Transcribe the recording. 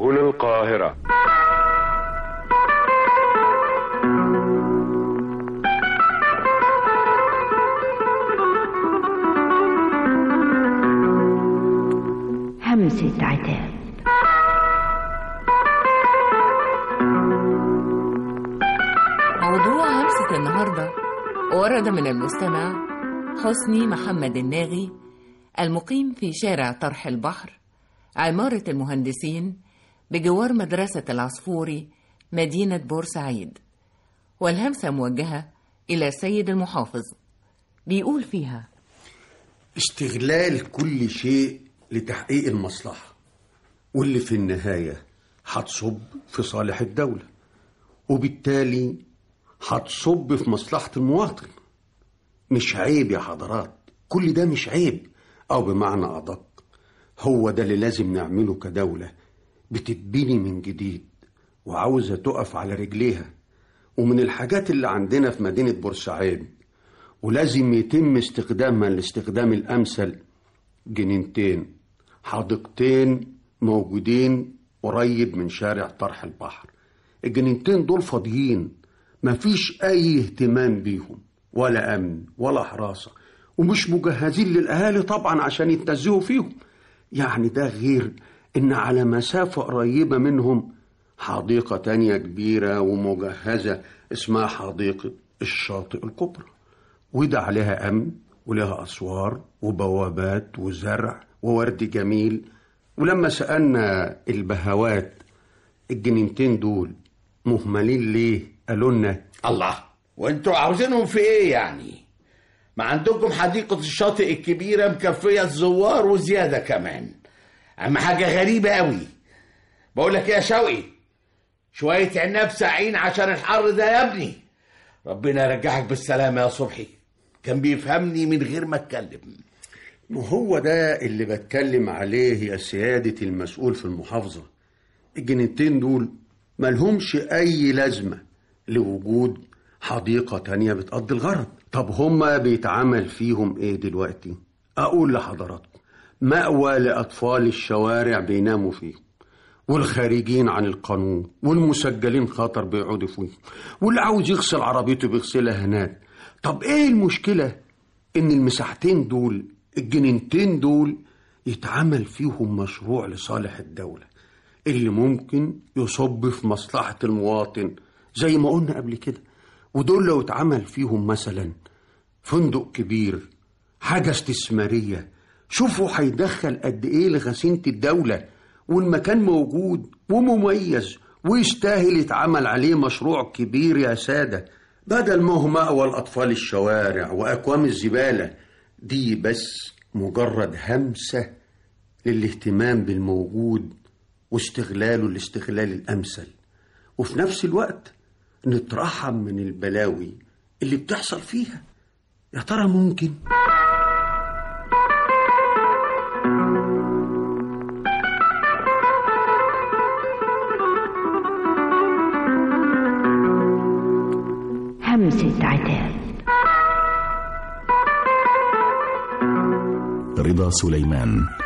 هنا القاهرة. همسة عتاب. موضوع همسة النهاردة ورد من المستمع حسني محمد الناغي، المقيم في شارع طرح البحر، عمارة المهندسين، بجوار مدرسة العصفوري، مدينة بورسعيد. والهمسة موجهة إلى السيد المحافظ. بيقول فيها: استغلال كل شيء لتحقيق المصلحة، واللي في النهاية هتصب في صالح الدولة، وبالتالي هتصب في مصلحة المواطن. مش عيب يا حضرات، كل ده مش عيب، أو بمعنى أدق هو ده اللي لازم نعمله كدولة بتتبني من جديد وعاوزة تقف على رجليها. ومن الحاجات اللي عندنا في مدينة بورسعيد ولازم يتم استخدامها الاستخدام الأمثل، جنينتين حديقتين موجودين قريب من شارع طرح البحر. الجنينتين دول فاضيين، مفيش أي اهتمام بيهم، ولا أمن ولا حراسة، ومش مجهزين للأهالي طبعا عشان يتنزهوا فيهم. يعني ده غير إن على مسافة قريبة منهم حديقة تانية كبيرة ومجهزة اسمها حديقة الشاطئ الكبرى، وده عليها أمن ولها أسوار وبوابات وزرع وورد جميل. ولما سألنا البهوات الجنينتين دول مهملين ليه، قالوا لنا: الله، وانتوا عاوزينهم في ايه يعني؟ ما عندكم حديقة الشاطئ الكبيرة مكفية الزوار وزيادة كمان. اما حاجة غريبة قوي، بقول لك ايه يا شوقي، شوية عناب ساعين عشان الحر ده يا ابني. ربنا يرجعك بالسلامة يا صبحي، كان بيفهمني من غير ما اتكلم. وهو ده اللي بتكلم عليه يا سيادة المسؤول في المحافظة. الجنينتين دول ملهمش أي لازمة لوجود حديقة تانية بتقضي الغرض. طب هما بيتعمل فيهم ايه دلوقتي؟ أقول لحضراتكم: مأوى لأطفال الشوارع بيناموا فيه، والخارجين عن القانون والمسجلين خطر بيقعدوا فيه، واللي عاوز يغسل عربيته بيغسلها هناك. طب ايه المشكلة ان المساحتين دول الجنينتين دول يتعمل فيهم مشروع لصالح الدولة اللي ممكن يصب في مصلحة المواطن زي ما قلنا قبل كده؟ ودول لو اتعمل فيهم مثلا فندق كبير، حاجة استثمارية، شوفوا هيدخل قد ايه لغسينة الدولة، والمكان موجود ومميز ويستاهل يتعمل عليه مشروع كبير يا سادة، بدل ما هو مأوى الأطفال الشوارع وأكوام الزبالة دي. بس مجرد همسة للاهتمام بالموجود واستغلاله الاستغلال الأمثل، وفي نفس الوقت نترحم من البلاوي اللي بتحصل فيها. يا ترى ممكن؟ همسة عتاب. رضا سليمان.